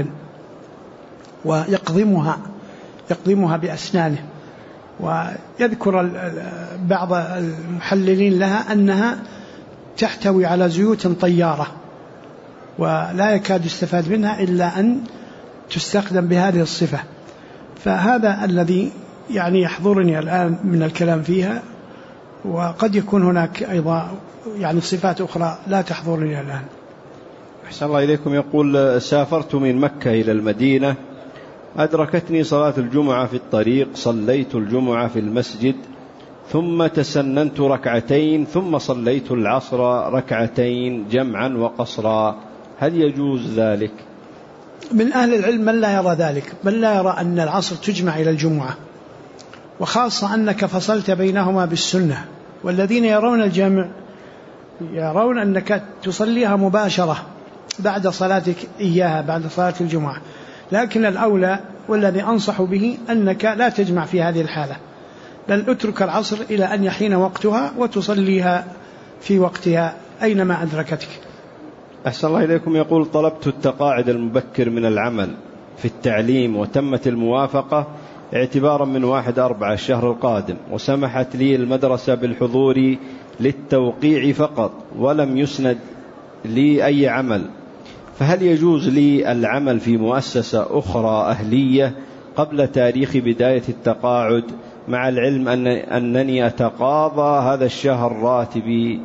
ويقضمها بأسنانه. ويذكر بعض المحللين لها أنها تحتوي على زيوت طيارة ولا يكاد يستفاد منها إلا أن تستخدم بهذه الصفة. فهذا الذي يعني يحضرني الآن من الكلام فيها، وقد يكون هناك أيضا يعني صفات أخرى لا تحضرني الآن. أحسن الله إليكم. يقول: سافرت من مكة إلى المدينة، أدركتني صلاة الجمعة في الطريق، صليت الجمعة في المسجد ثم تسننت ركعتين ثم صليت العصر ركعتين جمعا وقصرا، هل يجوز ذلك؟ من أهل العلم من لا يرى ذلك، من لا يرى أن العصر تجمع إلى الجمعة، وخاصة أنك فصلت بينهما بالسنة. والذين يرون الجمع يرون أنك تصليها مباشرة بعد صلاتك إياها بعد صلاة الجمعة، لكن الأولى والذي أنصح به أنك لا تجمع في هذه الحالة، بل اترك العصر إلى أن يحين وقتها وتصليها في وقتها أينما أدركتك. أحسن الله إليكم. يقول: طلبت التقاعد المبكر من العمل في التعليم وتمت الموافقة اعتبارا من 1/4 الشهر القادم، وسمحت لي المدرسة بالحضور للتوقيع فقط ولم يسند لي أي عمل، فهل يجوز لي العمل في مؤسسة أخرى أهلية قبل تاريخ بداية التقاعد، مع العلم أنني أتقاضى هذا الشهر راتبي؟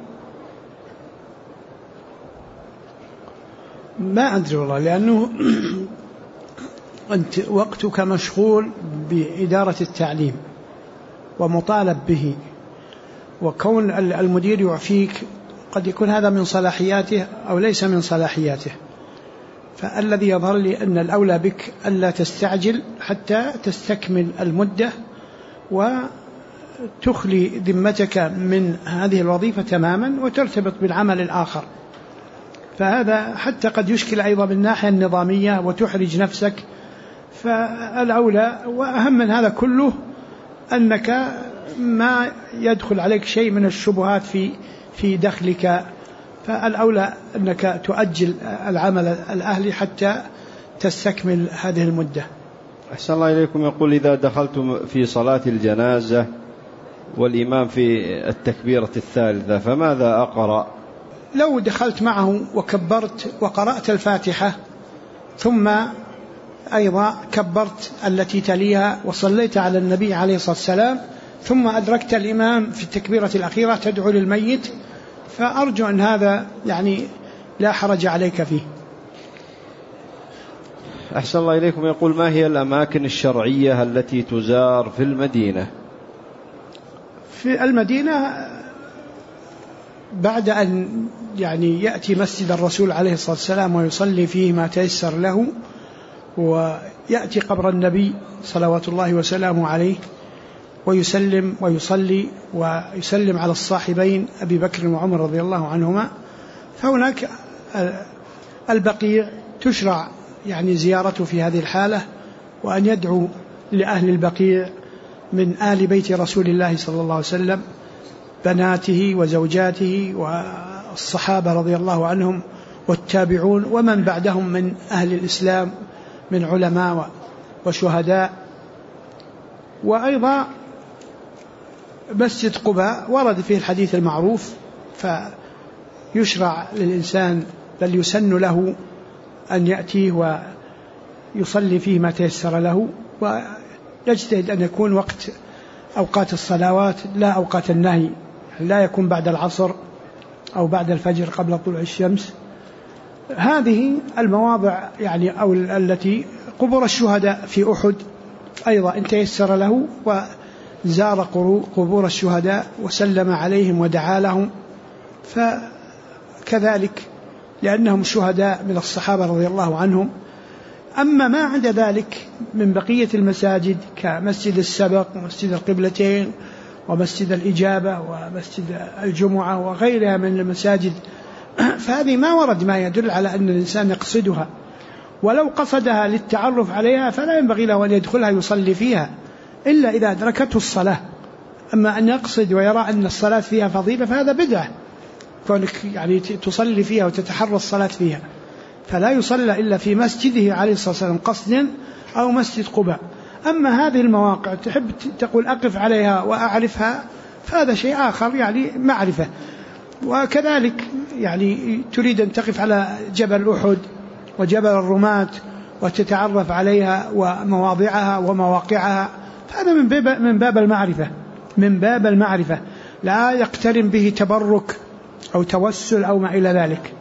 ما أدري والله، لأنه أنت وقتك مشغول بإدارة التعليم ومطالب به، وكون المدير يعفيك قد يكون هذا من صلاحياته أو ليس من صلاحياته. فالذي يظهر لي أن الأولى بك ألا تستعجل حتى تستكمل المدة وتخلي ذمتك من هذه الوظيفة تماما وترتبط بالعمل الآخر. فهذا حتى قد يشكل أيضا بالناحية النظامية وتحرج نفسك. فالأولى وأهم من هذا كله أنك ما يدخل عليك شيء من الشبهات في دخلك، فالأولى أنك تؤجل العمل الأهلي حتى تستكمل هذه المدة. أحسن الله إليكم. يقول إذا دخلتم في صلاة الجنازة والإمام في التكبيرة الثالثة فماذا أقرأ؟ لو دخلت معه وكبرت وقرأت الفاتحة ثم أيضا كبرت التي تليها وصليت على النبي عليه الصلاة والسلام ثم أدركت الإمام في التكبيرة الأخيرة تدعو للميت، فأرجو أن هذا يعني لا حرج عليك فيه. أحسن الله إليكم. يقول ما هي الأماكن الشرعية التي تزار في المدينة؟ في المدينة بعد أن يعني يأتي مسجد الرسول عليه الصلاة والسلام ويصلي فيه ما تيسر له، ويأتي قبر النبي صلوات الله وسلامه عليه ويسلم ويصلي ويسلم على الصاحبين أبي بكر وعمر رضي الله عنهما، فهناك البقيع تشرع يعني زيارته في هذه الحالة، وأن يدعو لأهل البقيع من آل بيت رسول الله صلى الله عليه وسلم بناته وزوجاته والصحابة رضي الله عنهم والتابعون ومن بعدهم من أهل الإسلام من علماء وشهداء. وأيضا مسجد قباء ورد فيه الحديث المعروف، فيشرع للإنسان بل يسن له أن يأتيه ويصلي فيه ما تيسر له، ويجتهد أن يكون وقت أوقات الصلوات لا أوقات النهي، لا يكون بعد العصر أو بعد الفجر قبل طلوع الشمس. هذه المواضع يعني أو التي قبور الشهداء في أحد أيضا إن تيسر له وزار قبور الشهداء وسلم عليهم ودعا لهم، فكذلك لأنهم شهداء من الصحابة رضي الله عنهم. أما ما عدا ذلك من بقية المساجد كمسجد السبق ومسجد القبلتين ومسجد الإجابة ومسجد الجمعة وغيرها من المساجد، فهذه ما ورد ما يدل على أن الإنسان يقصدها، ولو قصدها للتعرف عليها فلا ينبغي له أن يدخلها يصلي فيها إلا إذا أدركته الصلاة. أما أن يقصد ويرى أن الصلاة فيها فضيلة فهذا بدعة، كونك يعني تصلي فيها وتتحرى الصلاة فيها، فلا يصلى إلا في مسجده عليه الصلاة والسلام قصدا أو مسجد قباء. أما هذه المواقع تحب تقول أقف عليها وأعرفها فهذا شيء آخر يعني معرفة. وكذلك يعني تريد أن تقف على جبل أحد وجبل الرماة وتتعرف عليها ومواضعها ومواقعها، فهذا من باب المعرفة لا يقترن به تبرك أو توسل أو ما إلى ذلك.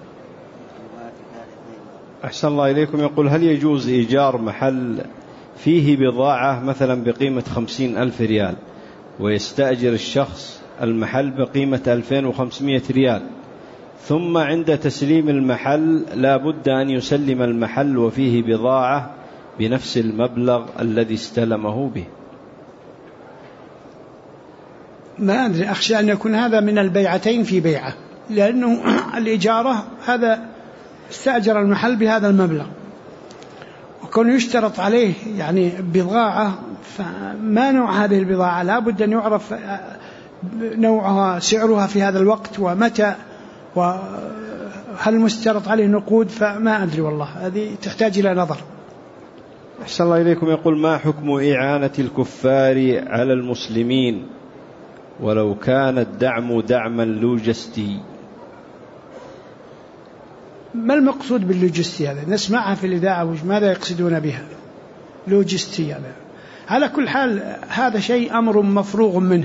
أحسن الله إليكم. يقول هل يجوز إيجار محل فيه بضاعة مثلا بقيمة 50,000 ريال ويستأجر الشخص المحل بقيمة 2500 ريال، ثم عند تسليم المحل لا بد أن يسلم المحل وفيه بضاعة بنفس المبلغ الذي استلمه به؟ ما أدري، أخشى أن يكون هذا من البيعتين في بيعة، لأنه الإجارة هذا استأجر المحل بهذا المبلغ، وكون يشترط عليه يعني بضاعة، فما نوع هذه البضاعة؟ لا بد أن يعرف نوعها سعرها في هذا الوقت ومتى، وهل مشترط عليه نقود، فما أدري والله، هذه تحتاج إلى نظر. أحسن الله إليكم. يقول ما حكم إعانة الكفار على المسلمين ولو كان الدعم دعما لوجستي؟ ما المقصود باللوجستي هذا؟ نسمعها في الإذاعة ماذا يقصدون بها لوجستي هذا؟ على كل حال هذا شيء أمر مفروغ منه،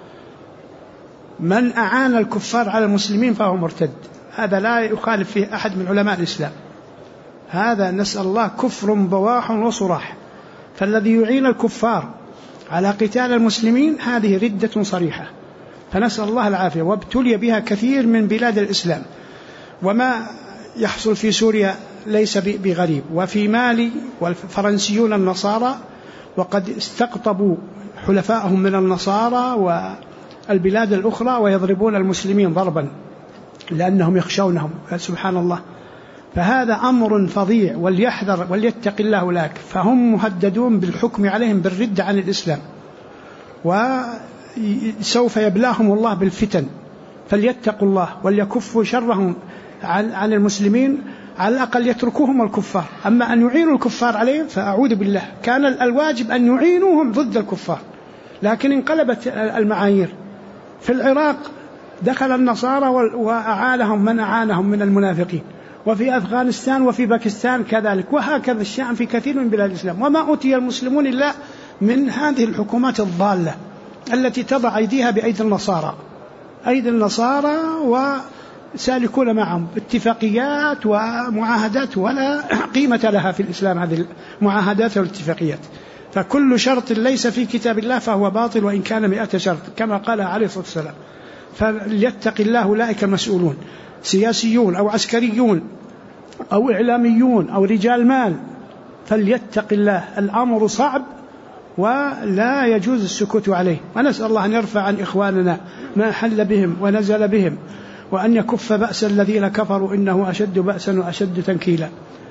من أعان الكفار على المسلمين فهو مرتد، هذا لا يخالف فيه أحد من علماء الإسلام، هذا نسأل الله كفر بواح وصراح. فالذي يعين الكفار على قتال المسلمين هذه ردة صريحة، فنسأل الله العافية. وابتلي بها كثير من بلاد الإسلام، وما يحصل في سوريا ليس بغريب. وفي مالي والفرنسيون النصارى وقد استقطبوا حلفائهم من النصارى والبلاد الأخرى ويضربون المسلمين ضربا لأنهم يخشونهم، سبحان الله. فهذا أمر فظيع، وليحذر وليتق الله أولئك، فهم مهددون بالحكم عليهم بالردة عن الإسلام، وسوف يبلاهم الله بالفتن، فليتقوا الله وليكفوا شرهم عن المسلمين، على الأقل يتركوهم الكفار. أما أن يعينوا الكفار عليهم فأعوذ بالله، كان الواجب أن يعينوهم ضد الكفار، لكن انقلبت المعايير. في العراق دخل النصارى وأعانهم من أعانهم من المنافقين، وفي أفغانستان وفي باكستان كذلك، وهكذا الشأن في كثير من بلاد الإسلام. وما أوتي المسلمون إلا من هذه الحكومات الضالة التي تضع أيديها بأيدي النصارى وسالكون معهم اتفاقيات ومعاهدات ولا قيمة لها في الإسلام هذه المعاهدات والاتفاقيات. فكل شرط ليس في كتاب الله فهو باطل وإن كان 100 شرط كما قال عليه الصلاة والسلام. فليتق الله أولئك المسؤولون، سياسيون أو عسكريون أو إعلاميون أو رجال مال، فليتق الله. الأمر صعب ولا يجوز السكوت عليه، ونسأل الله أن يرفع عن إخواننا ما حل بهم ونزل بهم، وأن يكف بأس الذين كفروا إنه أشد بأسا وأشد تنكيلا.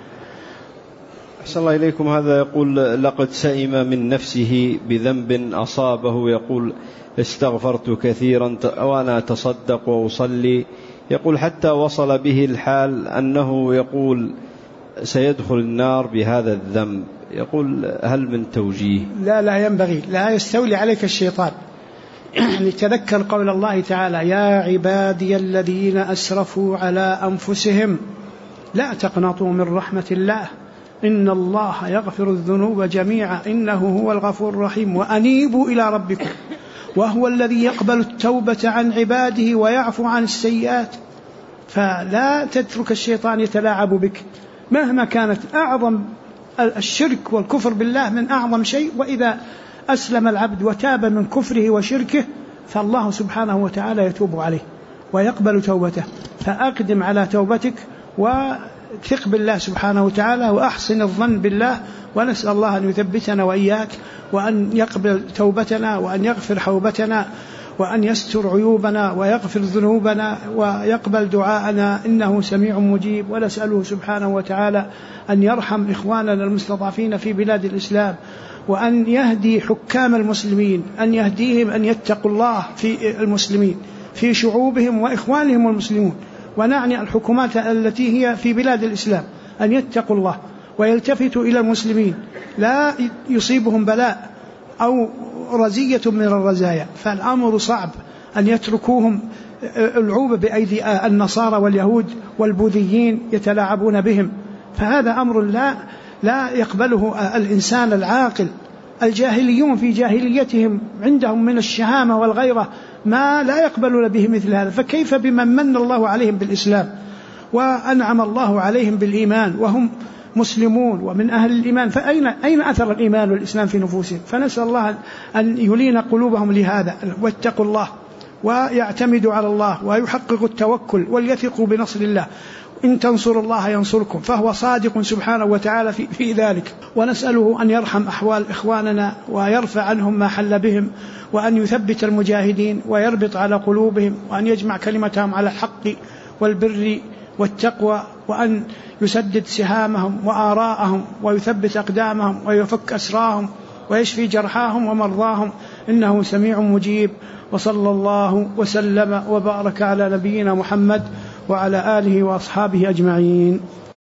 أحسن الله إليكم. هذا يقول: لقد سئم من نفسه بذنب أصابه، يقول: استغفرت كثيرا وأنا أتصدق وأصلي، يقول حتى وصل به الحال أنه يقول سيدخل النار بهذا الذنب، يقول هل من توجيه؟ لا ينبغي، لا يستولي عليك الشيطان. تذكر قول الله تعالى: يا عبادي الذين أسرفوا على أنفسهم لا تقنطوا من رحمة الله إن الله يغفر الذنوب جميعا إنه هو الغفور الرحيم وأنيبوا إلى ربكم وهو الذي يقبل التوبة عن عباده ويعفو عن السيئات. فلا تترك الشيطان يتلاعب بك مهما كانت. أعظم الشرك والكفر بالله من أعظم شيء، وإذا أسلم العبد وتاب من كفره وشركه فالله سبحانه وتعالى يتوب عليه ويقبل توبته. فأقدم على توبتك وثق بالله سبحانه وتعالى وأحسن الظن بالله، ونسأل الله أن يثبتنا وإياك وأن يقبل توبتنا وأن يغفر حوبتنا وأن يستر عيوبنا ويغفر ذنوبنا ويقبل دعاءنا إنه سميع مجيب. ونسأله سبحانه وتعالى أن يرحم إخواننا المستضعفين في بلاد الإسلام، وأن يهدي حكام المسلمين، أن يهديهم أن يتقوا الله في المسلمين في شعوبهم وإخوانهم المسلمون. ونعني الحكومات التي هي في بلاد الإسلام أن يتقوا الله ويلتفتوا إلى المسلمين، لا يصيبهم بلاء أو رزية من الرزايا. فالأمر صعب أن يتركوهم العوبة بأيدي النصارى واليهود والبوذيين يتلاعبون بهم، فهذا أمر لا يقبله الإنسان العاقل. الجاهليون في جاهليتهم عندهم من الشهامة والغيرة ما لا يقبلون به مثل هذا، فكيف بمن من الله عليهم بالإسلام وأنعم الله عليهم بالإيمان وهم مسلمون ومن أهل الإيمان؟ فأين أثر الإيمان والإسلام في نفوسهم؟ فنسأل الله أن يلين قلوبهم لهذا، واتقوا الله ويعتمدوا على الله ويحققوا التوكل وليثقوا بنصر الله. إن تنصروا الله ينصركم، فهو صادق سبحانه وتعالى في ذلك. ونسأله أن يرحم أحوال إخواننا ويرفع عنهم ما حل بهم، وأن يثبت المجاهدين ويربط على قلوبهم، وأن يجمع كلمتهم على الحق والبر والتقوى، وأن يسدد سهامهم وآراءهم ويثبت أقدامهم ويفك أسراهم ويشفي جرحاهم ومرضاهم إنه سميع مجيب. وصلى الله وسلم وبارك على نبينا محمد وعلى آله وأصحابه أجمعين.